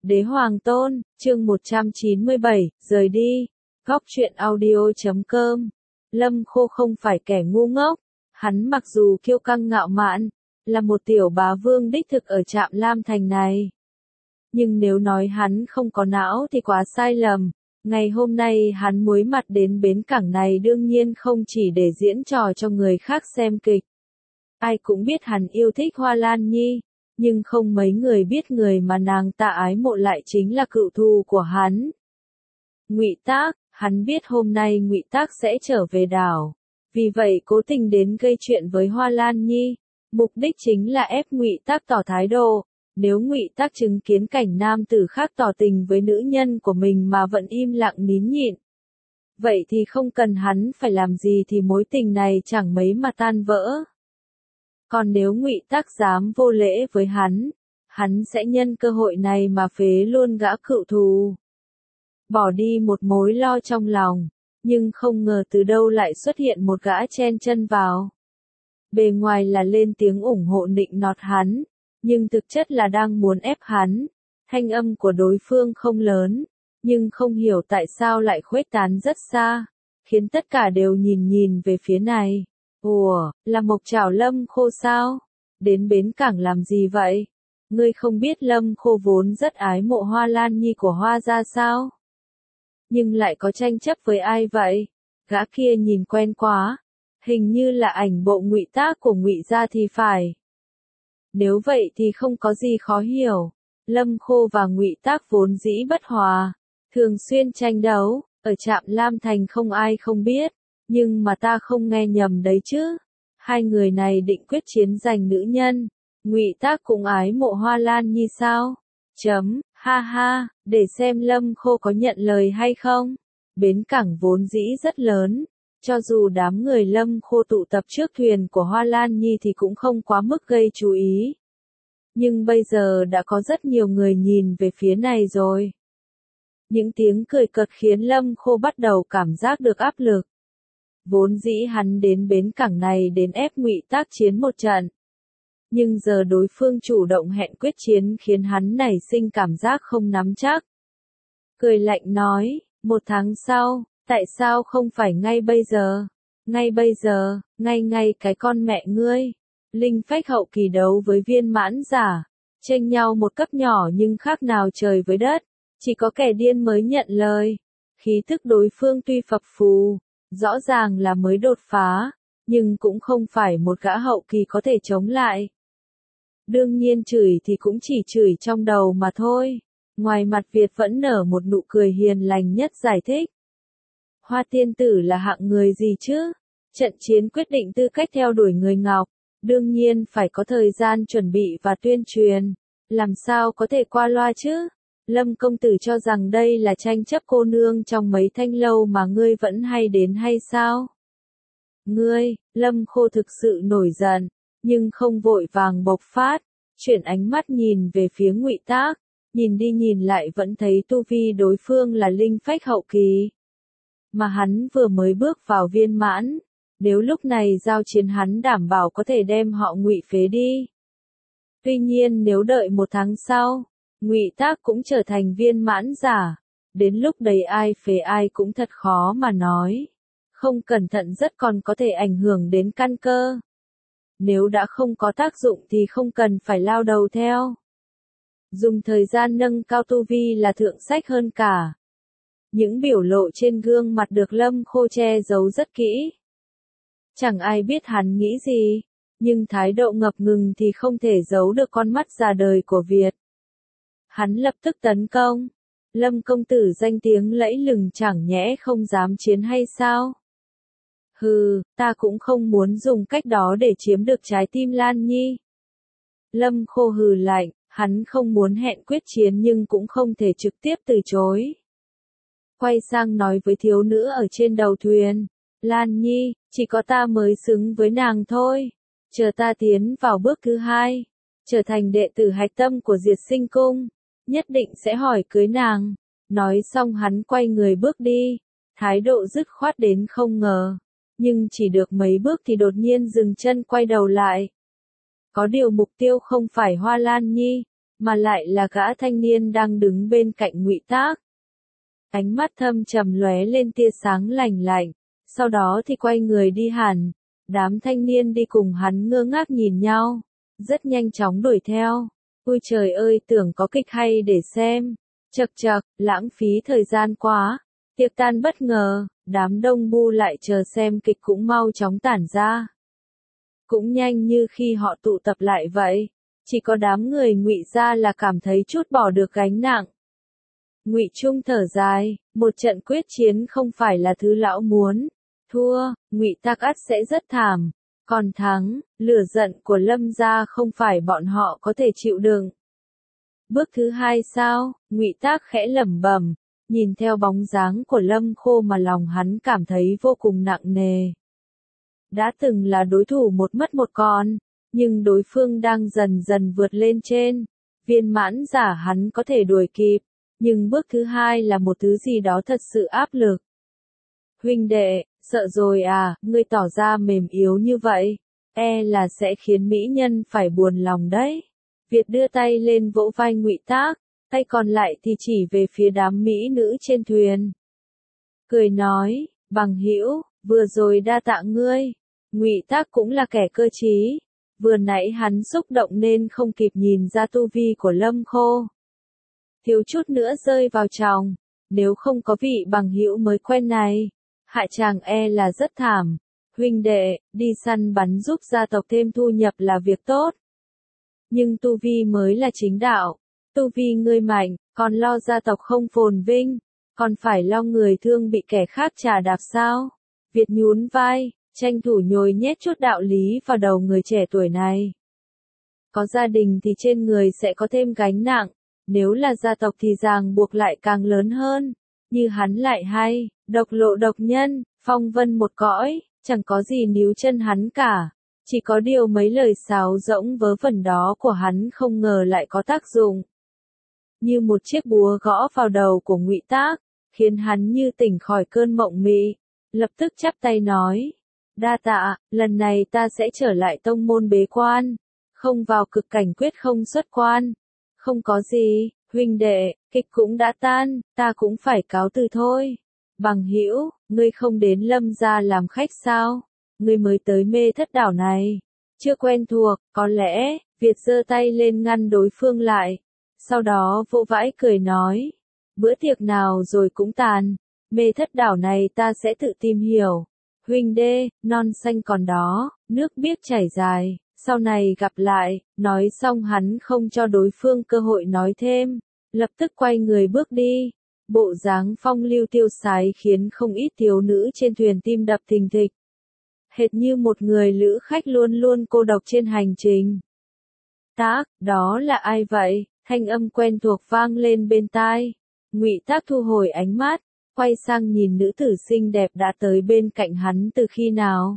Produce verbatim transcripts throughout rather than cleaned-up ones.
Đế Hoàng Tôn, chương một trăm chín mươi bảy, rời đi. Góc truyện audio chấm com. Lâm Khô không phải kẻ ngu ngốc, hắn mặc dù kiêu căng ngạo mạn, là một tiểu bá vương đích thực ở Trạm Lam Thành này. Nhưng nếu nói hắn không có não thì quá sai lầm. Ngày hôm nay hắn muối mặt đến bến cảng này đương nhiên không chỉ để diễn trò cho người khác xem kịch. Ai cũng biết hắn yêu thích Hoa Lan Nhi, nhưng không mấy người biết người mà nàng ta ái mộ lại chính là cựu thù của hắn. Ngụy Tác, hắn biết hôm nay Ngụy Tác sẽ trở về đảo, vì vậy cố tình đến gây chuyện với Hoa Lan Nhi, mục đích chính là ép Ngụy Tác tỏ thái độ. Nếu Ngụy Tác chứng kiến cảnh nam tử khác tỏ tình với nữ nhân của mình mà vẫn im lặng nín nhịn, vậy thì không cần hắn phải làm gì thì mối tình này chẳng mấy mà tan vỡ. Còn nếu Ngụy Tác dám vô lễ với hắn, hắn sẽ nhân cơ hội này mà phế luôn gã cựu thù. Bỏ đi một mối lo trong lòng, nhưng không ngờ từ đâu lại xuất hiện một gã chen chân vào. Bề ngoài là lên tiếng ủng hộ nịnh nọt hắn, nhưng thực chất là đang muốn ép hắn. Thanh âm của đối phương không lớn, nhưng không hiểu tại sao lại khuếch tán rất xa, khiến tất cả đều nhìn nhìn về phía này. Ủa, là Mộc Trảo Lâm Khô sao? Đến bến cảng làm gì vậy? Ngươi không biết Lâm Khô vốn rất ái mộ Hoa Lan Nhi của Hoa gia sao? Nhưng lại có tranh chấp với ai vậy? Gã kia nhìn quen quá, hình như là ảnh bộ Ngụy Tác của Ngụy gia thì phải. Nếu vậy thì không có gì khó hiểu. Lâm Khô và Ngụy Tác vốn dĩ bất hòa, thường xuyên tranh đấu, ở Trạm Lam Thành không ai không biết, nhưng mà ta không nghe nhầm đấy chứ. Hai người này định quyết chiến giành nữ nhân. Ngụy Tác cũng ái mộ Hoa Lan Nhi sao? Chấm, ha ha, để xem Lâm Khô có nhận lời hay không. Bến cảng vốn dĩ rất lớn, cho dù đám người Lâm Khô tụ tập trước thuyền của Hoa Lan Nhi thì cũng không quá mức gây chú ý. Nhưng bây giờ đã có rất nhiều người nhìn về phía này rồi. Những tiếng cười cợt khiến Lâm Khô bắt đầu cảm giác được áp lực. Vốn dĩ hắn đến bến cảng này đến ép Ngụy Tác chiến một trận. Nhưng giờ đối phương chủ động hẹn quyết chiến khiến hắn nảy sinh cảm giác không nắm chắc. Cười lạnh nói, một tháng sau, tại sao không phải ngay bây giờ? Ngay bây giờ, ngay ngay cái con mẹ ngươi. Linh phách hậu kỳ đấu với viên mãn giả, chênh nhau một cấp nhỏ nhưng khác nào trời với đất, chỉ có kẻ điên mới nhận lời. Khí thức đối phương tuy phập phù, rõ ràng là mới đột phá, nhưng cũng không phải một gã hậu kỳ có thể chống lại. Đương nhiên chửi thì cũng chỉ chửi trong đầu mà thôi. Ngoài mặt Việt vẫn nở một nụ cười hiền lành nhất giải thích. Hoa tiên tử là hạng người gì chứ? Trận chiến quyết định tư cách theo đuổi người Ngọc, đương nhiên phải có thời gian chuẩn bị và tuyên truyền, làm sao có thể qua loa chứ? Lâm công tử cho rằng đây là tranh chấp cô nương trong mấy thanh lâu mà ngươi vẫn hay đến hay sao? Ngươi, Lâm Khô thực sự nổi giận, nhưng không vội vàng bộc phát, chuyển ánh mắt nhìn về phía Ngụy Tác, nhìn đi nhìn lại vẫn thấy tu vi đối phương là linh phách hậu kỳ. Mà hắn vừa mới bước vào viên mãn, nếu lúc này giao chiến hắn đảm bảo có thể đem họ Ngụy phế đi. Tuy nhiên nếu đợi một tháng sau, Ngụy Tác cũng trở thành viên mãn giả, đến lúc đấy ai phế ai cũng thật khó mà nói. Không cẩn thận rất còn có thể ảnh hưởng đến căn cơ. Nếu đã không có tác dụng thì không cần phải lao đầu theo. Dùng thời gian nâng cao tu vi là thượng sách hơn cả. Những biểu lộ trên gương mặt được Lâm Khô che giấu rất kỹ. Chẳng ai biết hắn nghĩ gì, nhưng thái độ ngập ngừng thì không thể giấu được con mắt già đời của Việt. Hắn lập tức tấn công. Lâm công tử danh tiếng lẫy lừng chẳng nhẽ không dám chiến hay sao? Hừ, ta cũng không muốn dùng cách đó để chiếm được trái tim Lan Nhi. Lâm Khô hừ lạnh, hắn không muốn hẹn quyết chiến nhưng cũng không thể trực tiếp từ chối. Quay sang nói với thiếu nữ ở trên đầu thuyền, Lan Nhi, chỉ có ta mới xứng với nàng thôi. Chờ ta tiến vào bước thứ hai, trở thành đệ tử hạch tâm của Diệt Sinh Cung, nhất định sẽ hỏi cưới nàng. Nói xong hắn quay người bước đi, thái độ dứt khoát đến không ngờ. Nhưng chỉ được mấy bước thì đột nhiên dừng chân quay đầu lại. Có điều mục tiêu không phải Hoa Lan Nhi, mà lại là gã thanh niên đang đứng bên cạnh Ngụy Tác. Ánh mắt thâm trầm lóe lên tia sáng lạnh lạnh, sau đó thì quay người đi hẳn. Đám thanh niên đi cùng hắn ngơ ngác nhìn nhau, rất nhanh chóng đuổi theo. Ôi trời ơi, tưởng có kịch hay để xem. Chậc chậc, lãng phí thời gian quá. Tiệc tan bất ngờ, đám đông bu lại chờ xem kịch cũng mau chóng tản ra. Cũng nhanh như khi họ tụ tập lại vậy, chỉ có đám người Ngụy gia là cảm thấy chút bỏ được gánh nặng. Ngụy Trung thở dài, một trận quyết chiến không phải là thứ lão muốn. Thua, Ngụy Tác ắt sẽ rất thảm, còn thắng, lửa giận của Lâm gia không phải bọn họ có thể chịu đựng. Bước thứ hai sao? Ngụy Tác khẽ lẩm bẩm, nhìn theo bóng dáng của Lâm Khô mà lòng hắn cảm thấy vô cùng nặng nề. Đã từng là đối thủ một mất một còn, nhưng đối phương đang dần dần vượt lên trên. Viên mãn giả hắn có thể đuổi kịp, nhưng bước thứ hai là một thứ gì đó thật sự áp lực. Huynh đệ, sợ rồi à, ngươi tỏ ra mềm yếu như vậy, e là sẽ khiến mỹ nhân phải buồn lòng đấy. Việt đưa tay lên vỗ vai Ngụy Tác, tay còn lại thì chỉ về phía đám mỹ nữ trên thuyền. Cười nói, bằng hữu, vừa rồi đa tạ ngươi. Ngụy Tác cũng là kẻ cơ trí, vừa nãy hắn xúc động nên không kịp nhìn ra tu vi của Lâm Khô. Thiếu chút nữa rơi vào tròng, nếu không có vị bằng hữu mới quen này, hại chàng e là rất thảm. Huynh đệ, đi săn bắn giúp gia tộc thêm thu nhập là việc tốt. Nhưng tu vi mới là chính đạo, tu vi ngươi mạnh, còn lo gia tộc không phồn vinh, còn phải lo người thương bị kẻ khác trà đạp sao? Việt nhún vai, tranh thủ nhồi nhét chút đạo lý vào đầu người trẻ tuổi này. Có gia đình thì trên người sẽ có thêm gánh nặng, nếu là gia tộc thì ràng buộc lại càng lớn hơn. Như hắn lại hay, độc lộ độc nhân, phong vân một cõi, chẳng có gì níu chân hắn cả. Chỉ có điều mấy lời sáo rỗng vớ vẩn đó của hắn không ngờ lại có tác dụng. Như một chiếc búa gõ vào đầu của Ngụy Tác, khiến hắn như tỉnh khỏi cơn mộng mị, lập tức chắp tay nói. Đa tạ, lần này ta sẽ trở lại tông môn bế quan, không vào cực cảnh quyết không xuất quan. Không có gì, huynh đệ, kịch cũng đã tan, ta cũng phải cáo từ thôi. Bằng hữu, ngươi không đến Lâm gia làm khách sao? Ngươi mới tới Mê Thất đảo này, chưa quen thuộc, có lẽ. Việt giơ tay lên ngăn đối phương lại, sau đó vỗ vãi cười nói, bữa tiệc nào rồi cũng tàn, Mê Thất đảo này ta sẽ tự tìm hiểu. Huynh đê, non xanh còn đó, nước biếc chảy dài, sau này gặp lại. Nói xong hắn không cho đối phương cơ hội nói thêm, lập tức quay người bước đi. Bộ dáng phong lưu tiêu sái khiến không ít thiếu nữ trên thuyền tim đập thình thịch. Hệt như một người lữ khách luôn luôn cô độc trên hành trình. Tác, đó là ai vậy? Thanh âm quen thuộc vang lên bên tai. Ngụy Tác thu hồi ánh mắt, quay sang nhìn nữ tử xinh đẹp đã tới bên cạnh hắn từ khi nào.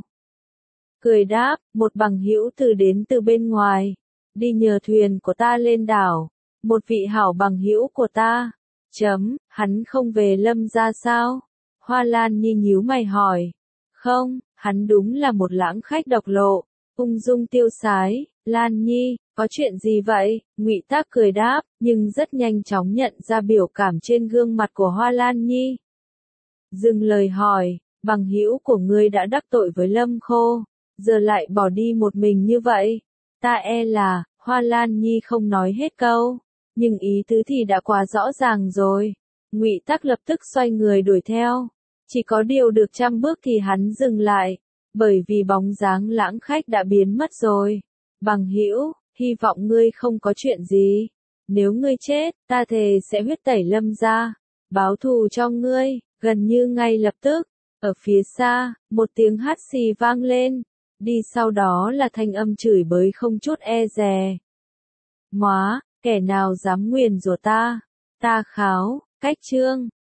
Cười đáp, một bằng hữu từ đến từ bên ngoài, đi nhờ thuyền của ta lên đảo, một vị hảo bằng hữu của ta. Chấm, hắn không về Lâm gia sao? Hoa Lan Nhi nhíu mày hỏi. Không, hắn đúng là một lãng khách độc lộ, ung dung tiêu sái. Lan Nhi, có chuyện gì vậy? Ngụy Tác cười đáp, nhưng rất nhanh chóng nhận ra biểu cảm trên gương mặt của Hoa Lan Nhi. Dừng lời hỏi, bằng hữu của ngươi đã đắc tội với Lâm Khô, giờ lại bỏ đi một mình như vậy. Ta e là, Hoa Lan Nhi không nói hết câu, nhưng ý tứ thì đã quá rõ ràng rồi. Ngụy Tác lập tức xoay người đuổi theo, chỉ có điều được trăm bước thì hắn dừng lại, bởi vì bóng dáng lãng khách đã biến mất rồi. Bằng hữu, hy vọng ngươi không có chuyện gì. Nếu ngươi chết, ta thề sẽ huyết tẩy Lâm gia, báo thù cho ngươi. Gần như ngay lập tức, ở phía xa, một tiếng hắt xì vang lên, đi sau đó là thanh âm chửi bới không chút e dè. Móa, kẻ nào dám nguyền rủa ta? Ta kháo, cách chương.